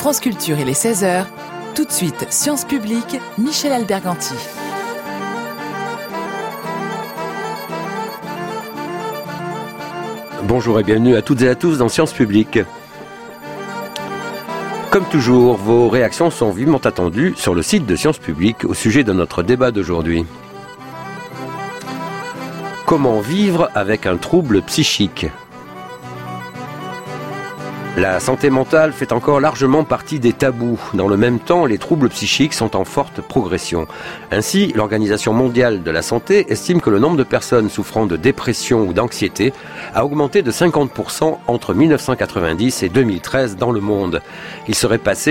France Culture, il est 16h. Tout de suite, Sciences Publiques, Michel Alberganti. Bonjour et bienvenue à toutes et à tous dans Sciences Publiques. Comme toujours, vos réactions sont vivement attendues sur le site de Sciences Publiques au sujet de notre débat d'aujourd'hui. Comment vivre avec un trouble psychique ? La santé mentale fait encore largement partie des tabous. Dans le même temps, les troubles psychiques sont en forte progression. Ainsi, l'Organisation mondiale de la santé estime que le nombre de personnes souffrant de dépression ou d'anxiété a augmenté de 50% entre 1990 et 2013 dans le monde. Il serait passé